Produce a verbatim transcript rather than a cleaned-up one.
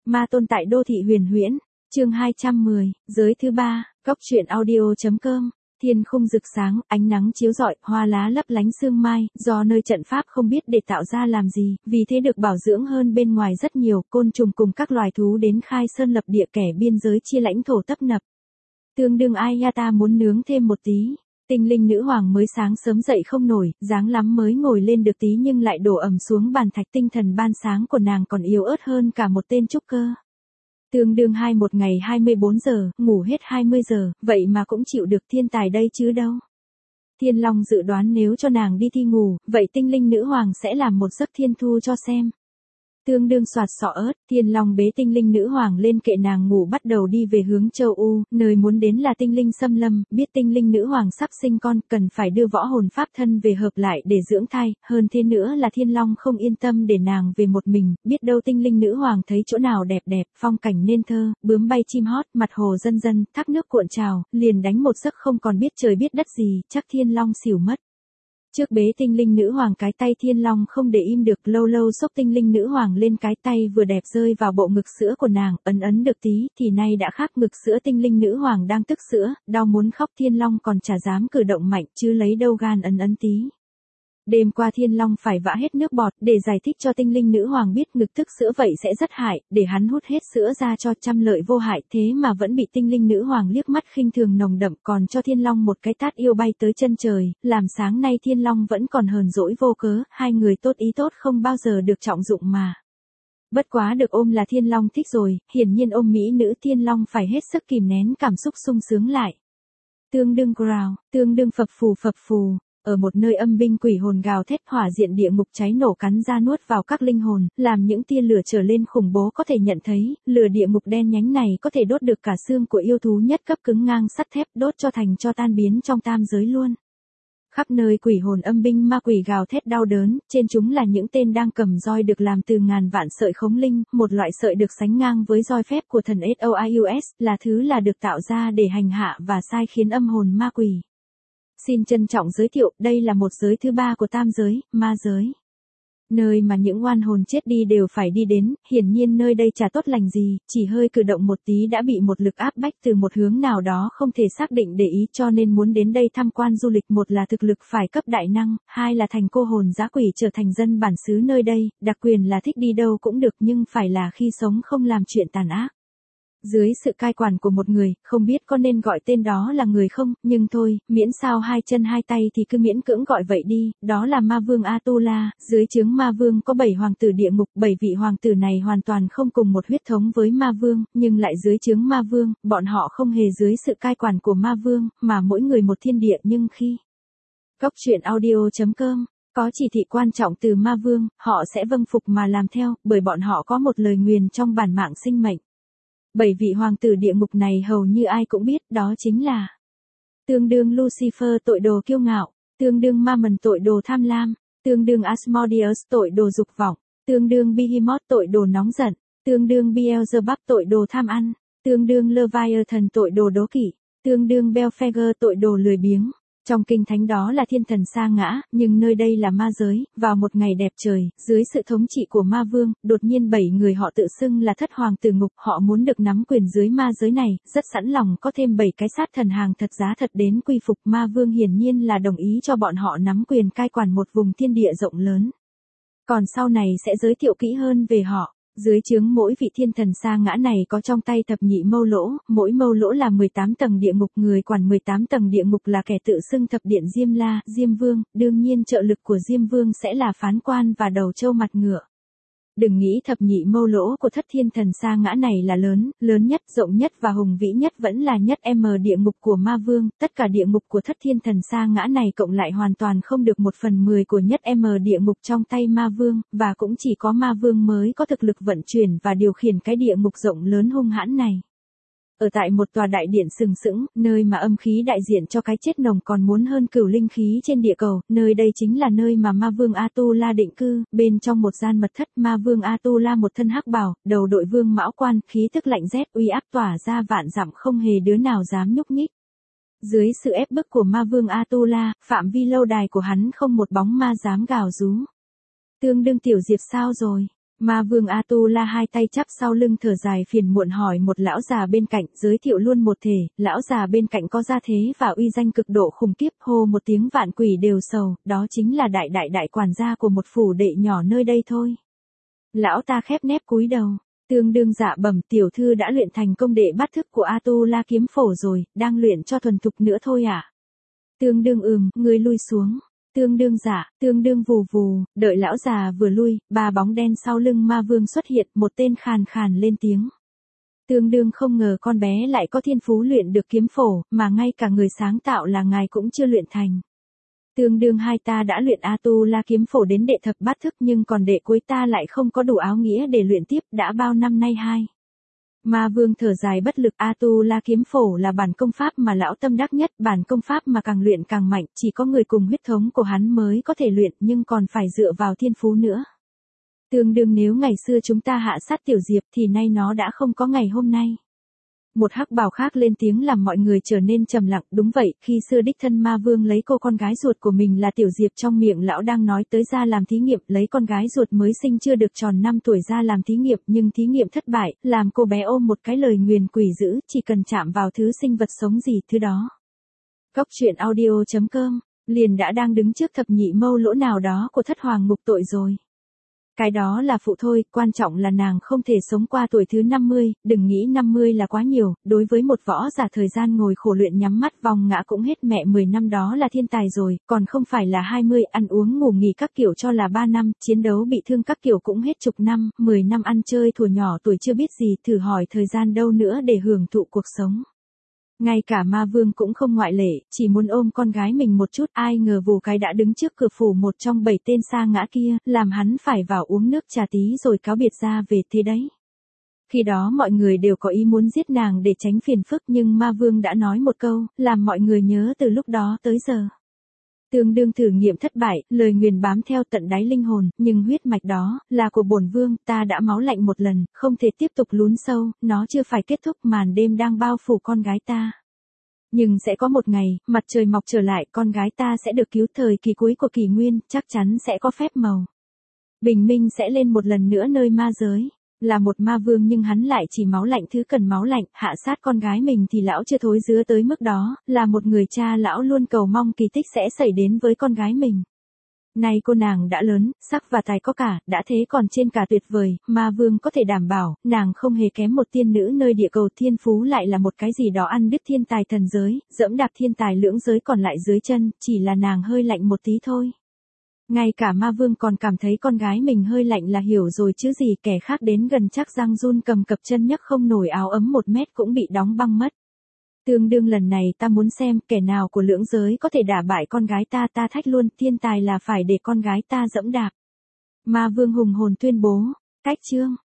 Ma tôn tại đô thị huyền huyễn, chương hai trăm mười, giới thứ ba, góc truyện audio.com. Thiên khung rực sáng, ánh nắng chiếu rọi, hoa lá lấp lánh sương mai, do nơi trận pháp không biết để tạo ra làm gì, vì thế được bảo dưỡng hơn bên ngoài rất nhiều, côn trùng cùng các loài thú đến khai sơn lập địa, kẻ biên giới chia lãnh thổ tấp nập. Tương đương ai ya ta muốn nướng thêm một tí. Tinh linh nữ hoàng mới sáng sớm dậy không nổi, dáng lắm mới ngồi lên được tí nhưng lại đổ ẩm xuống bàn thạch, tinh thần ban sáng của nàng còn yếu ớt hơn cả một tên trúc cơ. Tương đương hai một ngày hai mươi bốn giờ, ngủ hết hai mươi giờ, vậy mà cũng chịu được, thiên tài đây chứ đâu. Thiên Long dự đoán nếu cho nàng đi thi ngủ, vậy tinh linh nữ hoàng sẽ làm một giấc thiên thu cho xem. Tương đương soạt sọ ớt, Thiên Long bế tinh linh nữ hoàng lên kệ nàng ngủ, bắt đầu đi về hướng châu U, nơi muốn đến là tinh linh xâm lâm, biết tinh linh nữ hoàng sắp sinh con, cần phải đưa võ hồn pháp thân về hợp lại để dưỡng thai, hơn thế nữa là Thiên Long không yên tâm để nàng về một mình, biết đâu tinh linh nữ hoàng thấy chỗ nào đẹp đẹp, phong cảnh nên thơ, bướm bay chim hót, mặt hồ dân dân, thác nước cuộn trào, liền đánh một giấc không còn biết trời biết đất gì, chắc Thiên Long xỉu mất. Trước bế tinh linh nữ hoàng cái tay Thiên Long không để im được, lâu lâu xốc tinh linh nữ hoàng lên, cái tay vừa đẹp rơi vào bộ ngực sữa của nàng, ấn ấn được tí, thì nay đã khác, ngực sữa tinh linh nữ hoàng đang tức sữa, đau muốn khóc, Thiên Long còn chả dám cử động mạnh, chứ lấy đâu gan ấn ấn tí. Đêm qua Thiên Long phải vã hết nước bọt, để giải thích cho tinh linh nữ hoàng biết ngực tức sữa vậy sẽ rất hại, để hắn hút hết sữa ra cho trăm lợi vô hại, thế mà vẫn bị tinh linh nữ hoàng liếc mắt khinh thường nồng đậm, còn cho Thiên Long một cái tát yêu bay tới chân trời, làm sáng nay Thiên Long vẫn còn hờn dỗi vô cớ, hai người tốt ý tốt không bao giờ được trọng dụng mà. Bất quá được ôm là Thiên Long thích rồi, hiển nhiên ôm mỹ nữ Thiên Long phải hết sức kìm nén cảm xúc sung sướng lại. Tương đương growl, tương đương phập phù phập phù. Ở một nơi âm binh quỷ hồn gào thét, hỏa diện địa ngục cháy nổ cắn ra nuốt vào các linh hồn, làm những tia lửa trở lên khủng bố, có thể nhận thấy, lửa địa ngục đen nhánh này có thể đốt được cả xương của yêu thú nhất cấp cứng ngang sắt thép, đốt cho thành cho tan biến trong tam giới luôn. Khắp nơi quỷ hồn âm binh ma quỷ gào thét đau đớn, trên chúng là những tên đang cầm roi được làm từ ngàn vạn sợi khống linh, một loại sợi được sánh ngang với roi phép của thần Soius, là thứ là được tạo ra để hành hạ và sai khiến âm hồn ma quỷ. Xin trân trọng giới thiệu, đây là một giới thứ ba của tam giới, ma giới. Nơi mà những oan hồn chết đi đều phải đi đến, hiển nhiên nơi đây chả tốt lành gì, chỉ hơi cử động một tí đã bị một lực áp bách từ một hướng nào đó không thể xác định để ý, cho nên muốn đến đây tham quan du lịch, một là thực lực phải cấp đại năng, hai là thành cô hồn dã quỷ trở thành dân bản xứ nơi đây, đặc quyền là thích đi đâu cũng được nhưng phải là khi sống không làm chuyện tàn ác. Dưới sự cai quản của một người, không biết có nên gọi tên đó là người không, nhưng thôi, miễn sao hai chân hai tay thì cứ miễn cưỡng gọi vậy đi, đó là ma vương Atula, dưới trướng ma vương có bảy hoàng tử địa ngục, bảy vị hoàng tử này hoàn toàn không cùng một huyết thống với ma vương, nhưng lại dưới trướng ma vương, bọn họ không hề dưới sự cai quản của ma vương, mà mỗi người một thiên địa, nhưng khi góc truyện audio.com có chỉ thị quan trọng từ ma vương, họ sẽ vâng phục mà làm theo, bởi bọn họ có một lời nguyền trong bản mạng sinh mệnh. Bảy vị hoàng tử địa ngục này hầu như ai cũng biết, đó chính là tương đương Lucifer tội đồ kiêu ngạo, tương đương Mammon tội đồ tham lam, tương đương Asmodeus tội đồ dục vọng, tương đương Behemoth tội đồ nóng giận, tương đương Beelzebub tội đồ tham ăn, tương đương Leviathan tội đồ đố kỵ, tương đương Belphegor tội đồ lười biếng. Trong kinh thánh đó là thiên thần sa ngã, nhưng nơi đây là ma giới, vào một ngày đẹp trời, dưới sự thống trị của ma vương, đột nhiên bảy người họ tự xưng là thất hoàng tử ngục, họ muốn được nắm quyền dưới ma giới này, rất sẵn lòng có thêm bảy cái sát thần hàng thật giá thật đến quy phục, ma vương hiển nhiên là đồng ý cho bọn họ nắm quyền cai quản một vùng thiên địa rộng lớn. Còn sau này sẽ giới thiệu kỹ hơn về họ. Dưới trướng mỗi vị thiên thần sa ngã này có trong tay thập nhị mâu lỗ, mỗi mâu lỗ là mười tám tầng địa ngục, người quản mười tám tầng địa ngục là kẻ tự xưng thập điện Diêm La, Diêm Vương, đương nhiên trợ lực của Diêm Vương sẽ là phán quan và đầu trâu mặt ngựa. Đừng nghĩ thập nhị mâu lỗ của thất thiên thần sa ngã này là lớn, lớn nhất, rộng nhất và hùng vĩ nhất vẫn là nhất M địa ngục của ma vương, tất cả địa ngục của thất thiên thần sa ngã này cộng lại hoàn toàn không được một phần mười của nhất M địa ngục trong tay ma vương, và cũng chỉ có ma vương mới có thực lực vận chuyển và điều khiển cái địa ngục rộng lớn hung hãn này. Ở tại một tòa đại điện sừng sững, nơi mà âm khí đại diện cho cái chết nồng còn muốn hơn cửu linh khí trên địa cầu, nơi đây chính là nơi mà ma vương Atula định cư, bên trong một gian mật thất, ma vương Atula một thân hắc bào, đầu đội vương mão quan, khí tức lạnh rét uy áp tỏa ra vạn dặm, không hề đứa nào dám nhúc nhích. Dưới sự ép bức của ma vương Atula, phạm vi lâu đài của hắn không một bóng ma dám gào rú. Tương đương tiểu Diệp sao rồi? Ma vương Atula hai tay chắp sau lưng thở dài phiền muộn hỏi một lão già bên cạnh, giới thiệu luôn một thể, lão già bên cạnh có gia thế và uy danh cực độ khủng khiếp, hô một tiếng vạn quỷ đều sầu, đó chính là đại đại đại quản gia của một phủ đệ nhỏ nơi đây thôi. Lão ta khép nép cúi đầu, tương đương dạ bẩm tiểu thư đã luyện thành công đệ bát thức của Atula kiếm phổ rồi, đang luyện cho thuần thục nữa thôi ạ. À? Tương đương ừm, ngươi lui xuống. Tương đương giả, tương đương vù vù, đợi lão già vừa lui, ba bóng đen sau lưng ma vương xuất hiện, một tên khàn khàn lên tiếng. Tương đương không ngờ con bé lại có thiên phú luyện được kiếm phổ, mà ngay cả người sáng tạo là ngài cũng chưa luyện thành. Tương đương hai ta đã luyện Atula kiếm phổ đến đệ thập bát thức nhưng còn đệ cuối ta lại không có đủ áo nghĩa để luyện tiếp, đã bao năm nay hai. Ma vương thở dài bất lực, Atula kiếm phổ là bản công pháp mà lão tâm đắc nhất, bản công pháp mà càng luyện càng mạnh, chỉ có người cùng huyết thống của hắn mới có thể luyện nhưng còn phải dựa vào thiên phú nữa. Tương đương nếu ngày xưa chúng ta hạ sát tiểu diệp thì nay nó đã không có ngày hôm nay. Một hắc bào khác lên tiếng làm mọi người trở nên trầm lặng, đúng vậy, khi xưa đích thân ma vương lấy cô con gái ruột của mình là tiểu diệp trong miệng lão đang nói tới ra làm thí nghiệm, lấy con gái ruột mới sinh chưa được tròn năm tuổi ra làm thí nghiệm nhưng thí nghiệm thất bại, làm cô bé ôm một cái lời nguyền quỷ dữ, chỉ cần chạm vào thứ sinh vật sống gì thứ đó. Cóc truyện audio chấm com, liền đã đang đứng trước thập nhị mâu lỗ nào đó của thất hoàng ngục tội rồi. Cái đó là phụ thôi, quan trọng là nàng không thể sống qua tuổi thứ năm mươi, đừng nghĩ năm mươi là quá nhiều, đối với một võ giả thời gian ngồi khổ luyện nhắm mắt vòng ngã cũng hết mẹ mười năm đó là thiên tài rồi, còn không phải là hai mươi, ăn uống ngủ nghỉ các kiểu cho là ba năm, chiến đấu bị thương các kiểu cũng hết chục năm, mười năm ăn chơi thủa nhỏ tuổi chưa biết gì, thử hỏi thời gian đâu nữa để hưởng thụ cuộc sống. Ngay cả ma vương cũng không ngoại lệ, chỉ muốn ôm con gái mình một chút, ai ngờ vù cái đã đứng trước cửa phủ một trong bảy tên sa ngã kia, làm hắn phải vào uống nước trà tí rồi cáo biệt ra về thế đấy. Khi đó mọi người đều có ý muốn giết nàng để tránh phiền phức nhưng ma vương đã nói một câu, làm mọi người nhớ từ lúc đó tới giờ. Tương đương thử nghiệm thất bại, lời nguyền bám theo tận đáy linh hồn, nhưng huyết mạch đó, là của bổn vương, ta đã máu lạnh một lần, không thể tiếp tục lún sâu, nó chưa phải kết thúc màn đêm đang bao phủ con gái ta. Nhưng sẽ có một ngày, mặt trời mọc trở lại, con gái ta sẽ được cứu thời kỳ cuối của kỷ nguyên, chắc chắn sẽ có phép màu. Bình minh sẽ lên một lần nữa nơi ma giới. Là một ma vương nhưng hắn lại chỉ máu lạnh thứ cần máu lạnh, hạ sát con gái mình thì lão chưa thối dứa tới mức đó, là một người cha lão luôn cầu mong kỳ tích sẽ xảy đến với con gái mình. Nay cô nàng đã lớn, sắc và tài có cả, đã thế còn trên cả tuyệt vời, ma vương có thể đảm bảo, nàng không hề kém một tiên nữ nơi địa cầu thiên phú lại là một cái gì đó ăn đứt thiên tài thần giới, dẫm đạp thiên tài lưỡng giới còn lại dưới chân, chỉ là nàng hơi lạnh một tí thôi. Ngay cả ma vương còn cảm thấy con gái mình hơi lạnh là hiểu rồi chứ gì, kẻ khác đến gần chắc răng run cầm cập chân nhấc không nổi áo ấm một mét cũng bị đóng băng mất. Tương đương lần này ta muốn xem kẻ nào của lưỡng giới có thể đả bại con gái ta, ta thách luôn, thiên tài là phải để con gái ta dẫm đạp. Ma vương hùng hồn tuyên bố, cách chương.